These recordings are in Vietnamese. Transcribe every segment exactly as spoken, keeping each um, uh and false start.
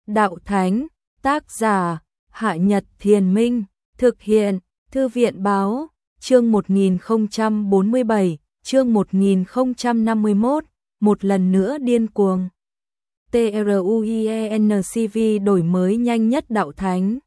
Đạo Thánh, tác giả, Hạ Nhật Thiền Minh, thực hiện, Thư viện Báo, chương một nghìn không trăm bốn mươi bảy, chương một nghìn không trăm năm mươi mốt, một lần nữa điên cuồng. TRUIENCV đổi mới nhanh nhất Đạo Thánh.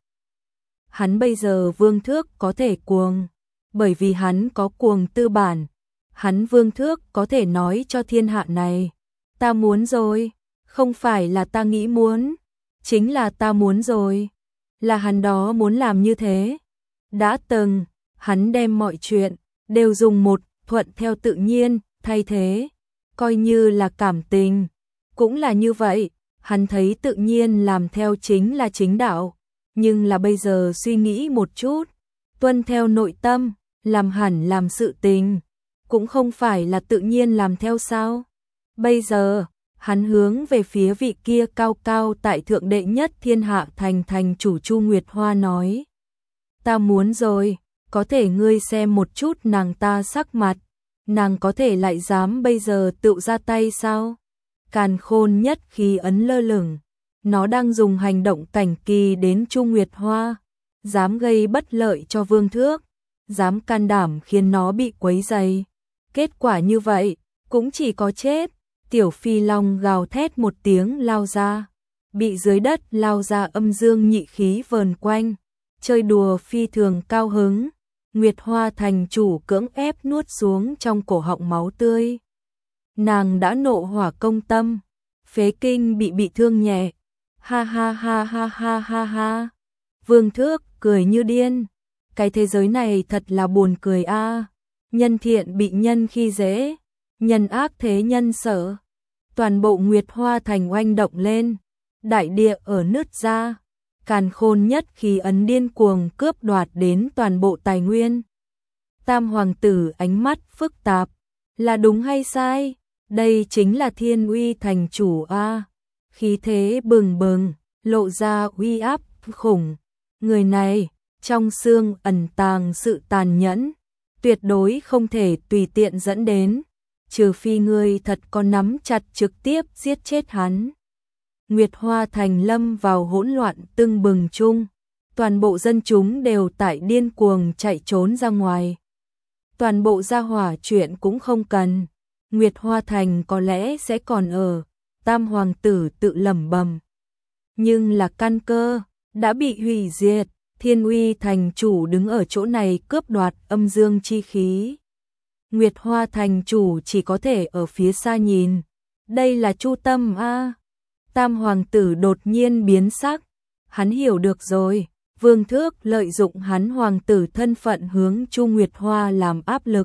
Hắn bây giờ vương thước có thể cuồng, bởi vì hắn có cuồng tư bản. Hắn vương thước có thể nói cho thiên hạ này, ta muốn rồi, không phải là ta nghĩ muốn, chính là ta muốn rồi, là hắn đó muốn làm như thế. Đã từng, hắn đem mọi chuyện, đều dùng một, thuận theo tự nhiên, thay thế, coi như là cảm tình, cũng là như vậy, hắn thấy tự nhiên làm theo chính là chính đạo, nhưng là bây giờ suy nghĩ một chút, tuân theo nội tâm, làm hẳn làm sự tình, cũng không phải là tự nhiên làm theo sao. Bây giờ, hắn hướng về phía vị kia cao cao tại thượng đệ nhất thiên hạ thành thành chủ Chu Nguyệt Hoa nói. Ta muốn rồi, có thể ngươi xem một chút nàng ta sắc mặt, nàng có thể lại dám bây giờ tự ra tay sao? Càn Khôn nhất khí ấn lơ lửng, nó đang dùng hành động cảnh kỳ đến Chu Nguyệt Hoa, dám gây bất lợi cho vương thước, dám can đảm khiến nó bị quấy rầy. Kết quả như vậy, cũng chỉ có chết. Tiểu Phi Long gào thét một tiếng lao ra, bị dưới đất lao ra âm dương nhị khí vờn quanh, chơi đùa phi thường cao hứng. Nguyệt Hoa thành chủ cưỡng ép nuốt xuống trong cổ họng máu tươi. Nàng đã nộ hỏa công tâm, phế kinh bị bị thương nhẹ. Ha ha ha ha ha ha ha. Vương Thước cười như điên. Cái thế giới này thật là buồn cười a. À. Nhân thiện bị nhân khi dễ, nhân ác thế nhân sợ. Toàn bộ Nguyệt Hoa thành oanh động lên, đại địa ở nứt ra, Càn Khôn nhất khí ấn điên cuồng cướp đoạt đến toàn bộ tài nguyên. Tam hoàng tử ánh mắt phức tạp, là đúng hay sai? Đây chính là Thiên Uy thành chủ a, khí thế bừng bừng, lộ ra uy áp khủng. Người này, trong xương ẩn tàng sự tàn nhẫn, tuyệt đối không thể tùy tiện dẫn đến, trừ phi ngươi thật có nắm chặt trực tiếp giết chết hắn. Nguyệt Hoa thành lâm vào hỗn loạn tưng bừng chung, toàn bộ dân chúng đều tại điên cuồng chạy trốn ra ngoài. Toàn bộ gia hỏa chuyện cũng không cần, Nguyệt Hoa thành có lẽ sẽ còn ở, Tam hoàng tử tự lẩm bẩm. Nhưng là căn cơ đã bị hủy diệt, Thiên Uy thành chủ đứng ở chỗ này cướp đoạt âm dương chi khí. Nguyệt Hoa thành chủ chỉ có thể ở phía xa nhìn. Đây là Chu Tâm a. Tam hoàng tử đột nhiên biến sắc, hắn hiểu được rồi, Vương Thước lợi dụng hắn hoàng tử thân phận hướng Chu Nguyệt Hoa làm áp lực,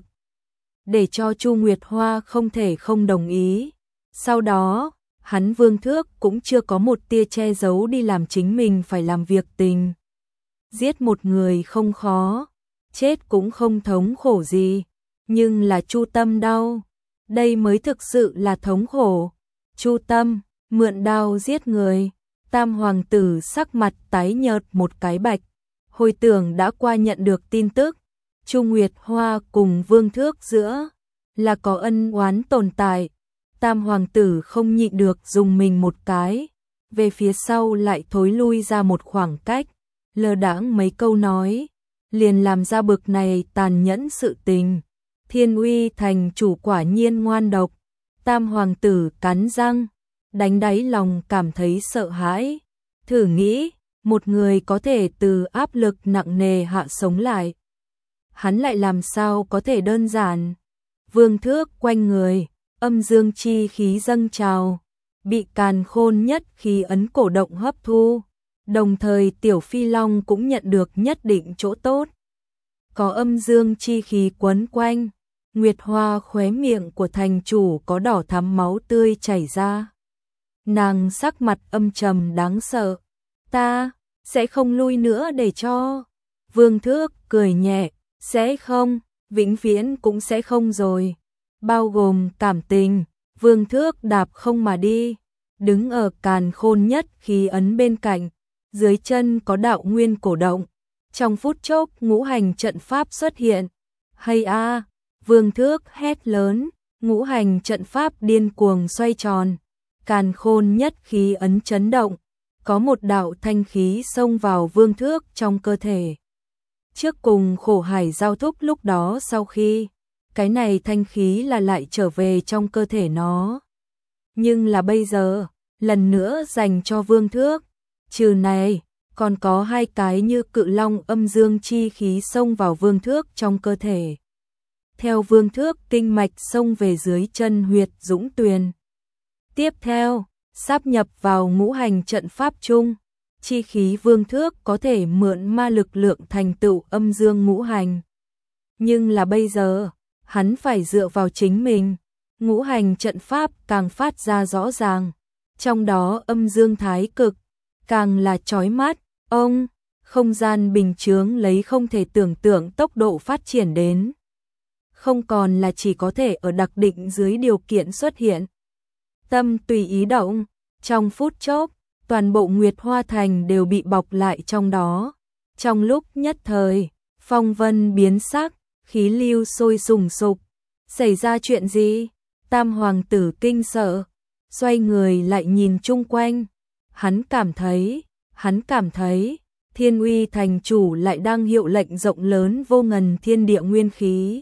để cho Chu Nguyệt Hoa không thể không đồng ý. Sau đó, hắn Vương Thước cũng chưa có một tia che giấu đi làm chính mình phải làm việc tình. Giết một người không khó, chết cũng không thống khổ gì, nhưng là Chu Tâm đau, đây mới thực sự là thống khổ. Chu Tâm mượn đao giết người. Tam hoàng tử sắc mặt tái nhợt một cái bạch, hồi tưởng đã qua nhận được tin tức, Chu Nguyệt Hoa cùng Vương Thước giữa là có ân oán tồn tại. Tam hoàng tử không nhịn được dùng mình một cái, về phía sau lại thối lui ra một khoảng cách, lơ đãng mấy câu nói, liền làm ra bực này tàn nhẫn sự tình. Thiên Uy thành chủ quả nhiên ngoan độc. Tam hoàng tử cắn răng, đánh đáy lòng cảm thấy sợ hãi. Thử nghĩ, một người có thể từ áp lực nặng nề hạ sống lại, hắn lại làm sao có thể đơn giản. Vương Thước quanh người, âm dương chi khí dâng trào, bị Càn Khôn nhất khí ấn cổ động hấp thu, đồng thời Tiểu Phi Long cũng nhận được nhất định chỗ tốt. Có âm dương chi khí quấn quanh, Nguyệt Hoa khóe miệng của thành chủ có đỏ thắm máu tươi chảy ra. Nàng sắc mặt âm trầm đáng sợ. Ta sẽ không lui nữa để cho. Vương Thước cười nhẹ, sẽ không, vĩnh viễn cũng sẽ không rồi. Bao gồm cảm tình, Vương Thước đạp không mà đi, đứng ở Càn Khôn nhất khí ấn bên cạnh, dưới chân có đạo nguyên cổ động. Trong phút chốc ngũ hành trận pháp xuất hiện. Hay a, Vương Thước hét lớn, ngũ hành trận pháp điên cuồng xoay tròn. Càn Khôn nhất khí ấn chấn động, có một đạo thanh khí xông vào Vương Thước trong cơ thể. Trước cùng khổ hải giao thúc lúc đó sau khi, cái này thanh khí là lại trở về trong cơ thể nó. Nhưng là bây giờ, lần nữa dành cho Vương Thước, trừ này, còn có hai cái như cự long âm dương chi khí xông vào Vương Thước trong cơ thể. Theo Vương Thước kinh mạch xông về dưới chân huyệt dũng tuyền. Tiếp theo, sáp nhập vào ngũ hành trận pháp chung, chi khí Vương Thước có thể mượn ma lực lượng thành tựu âm dương ngũ hành. Nhưng là bây giờ, hắn phải dựa vào chính mình, ngũ hành trận pháp càng phát ra rõ ràng, trong đó âm dương thái cực, càng là chói mắt, ông, không gian bình chướng lấy không thể tưởng tượng tốc độ phát triển đến. Không còn là chỉ có thể ở đặc định dưới điều kiện xuất hiện. Tâm tùy ý động, trong phút chốc, toàn bộ Nguyệt Hoa Thành đều bị bọc lại trong đó. Trong lúc nhất thời, phong vân biến sắc, khí lưu sôi sùng sục. Xảy ra chuyện gì? Tam hoàng tử kinh sợ, xoay người lại nhìn chung quanh. Hắn cảm thấy, hắn cảm thấy, Thiên Uy thành chủ lại đang hiệu lệnh rộng lớn vô ngần thiên địa nguyên khí.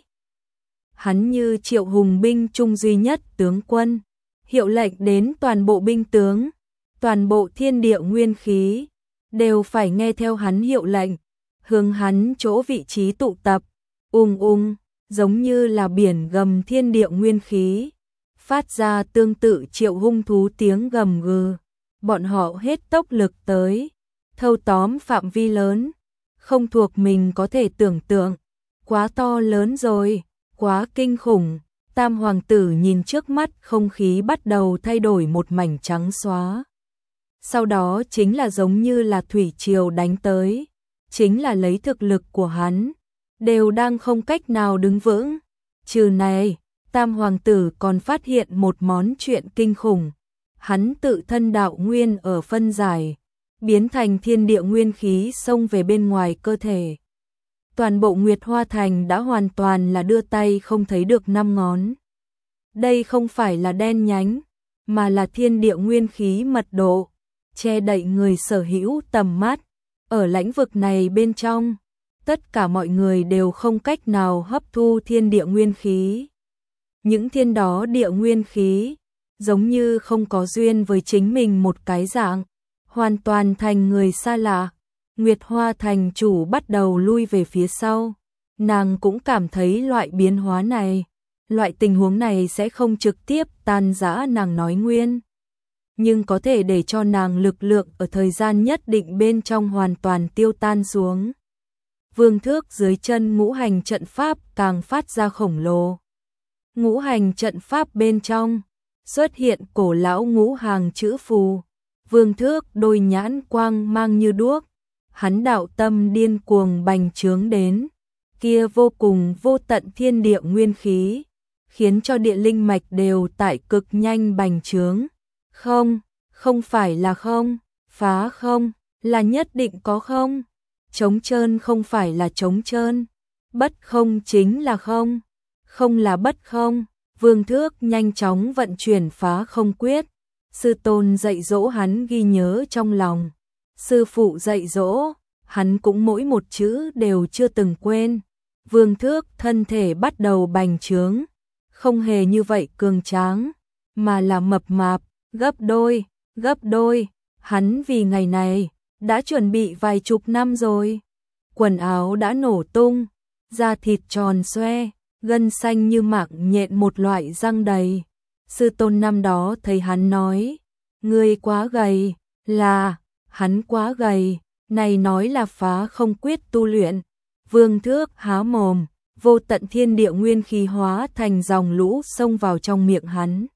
Hắn như triệu hùng binh trung duy nhất tướng quân, hiệu lệnh đến toàn bộ binh tướng, toàn bộ thiên địa nguyên khí, đều phải nghe theo hắn hiệu lệnh, hướng hắn chỗ vị trí tụ tập, ung ung, giống như là biển gầm thiên địa nguyên khí, phát ra tương tự triệu hung thú tiếng gầm gừ, bọn họ hết tốc lực tới, thâu tóm phạm vi lớn, không thuộc mình có thể tưởng tượng, quá to lớn rồi, quá kinh khủng. Tam hoàng tử nhìn trước mắt không khí bắt đầu thay đổi một mảnh trắng xóa. Sau đó chính là giống như là thủy triều đánh tới, chính là lấy thực lực của hắn, đều đang không cách nào đứng vững. Trừ này, Tam hoàng tử còn phát hiện một món chuyện kinh khủng. Hắn tự thân đạo nguyên ở phân giải, biến thành thiên địa nguyên khí xông về bên ngoài cơ thể. Toàn bộ Nguyệt Hoa Thành đã hoàn toàn là đưa tay không thấy được năm ngón. Đây không phải là đen nhánh, mà là thiên địa nguyên khí mật độ, che đậy người sở hữu tầm mắt. Ở lãnh vực này bên trong, tất cả mọi người đều không cách nào hấp thu thiên địa nguyên khí. Những thiên đó địa nguyên khí, giống như không có duyên với chính mình một cái dạng, hoàn toàn thành người xa lạ. Nguyệt Hoa thành chủ bắt đầu lui về phía sau, nàng cũng cảm thấy loại biến hóa này, loại tình huống này sẽ không trực tiếp tan rã nàng nói nguyên, nhưng có thể để cho nàng lực lượng ở thời gian nhất định bên trong hoàn toàn tiêu tan xuống. Vương Thước dưới chân ngũ hành trận pháp càng phát ra khổng lồ. Ngũ hành trận pháp bên trong xuất hiện cổ lão ngũ hàng chữ phù. Vương Thước đôi nhãn quang mang như đuốc, hắn đạo tâm điên cuồng bành trướng đến, kia vô cùng vô tận thiên địa nguyên khí, khiến cho địa linh mạch đều tại cực nhanh bành trướng. Không, không phải là không, phá không, là nhất định có không. Trống trơn không phải là trống trơn, bất không chính là không, không là bất không. Vương Thước nhanh chóng vận chuyển phá không quyết, sư tôn dạy dỗ hắn ghi nhớ trong lòng. Sư phụ dạy dỗ, hắn cũng mỗi một chữ đều chưa từng quên. Vương Thước thân thể bắt đầu bành trướng, không hề như vậy cường tráng, mà là mập mạp, gấp đôi, gấp đôi. Hắn vì ngày này đã chuẩn bị vài chục năm rồi. Quần áo đã nổ tung, da thịt tròn xoe, gân xanh như mảng nhện một loại răng đầy. Sư tôn năm đó thấy hắn nói, ngươi quá gầy, là, hắn quá gầy, này nói là phá không quyết tu luyện. Vương Thước há mồm, vô tận thiên địa nguyên khí hóa thành dòng lũ xông vào trong miệng hắn.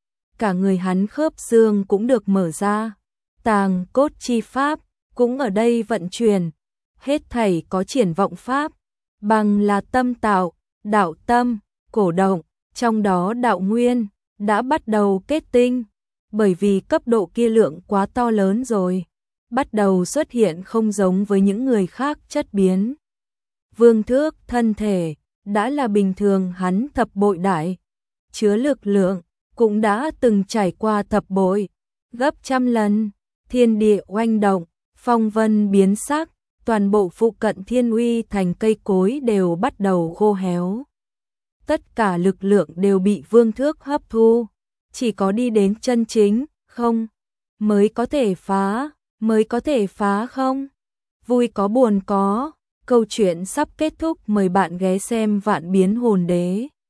Cả người hắn khớp xương cũng được mở ra, tàng cốt chi pháp cũng ở đây vận chuyển, hết thảy có triển vọng pháp, bằng là tâm tạo, đạo tâm, cổ động, trong đó đạo nguyên đã bắt đầu kết tinh, bởi vì cấp độ kia lượng quá to lớn rồi, bắt đầu xuất hiện không giống với những người khác chất biến. Vương Thước thân thể đã là bình thường hắn thập bội đại, chứa lực lượng cũng đã từng trải qua thập bội, gấp trăm lần. Thiên địa oanh động, phong vân biến sắc, toàn bộ phụ cận Thiên Uy thành cây cối đều bắt đầu khô héo. Tất cả lực lượng đều bị Vương Thước hấp thu, chỉ có đi đến chân chính, không, mới có thể phá, mới có thể phá không. Vui có buồn có, câu chuyện sắp kết thúc, mời bạn ghé xem Vạn Biến Hồn Đế.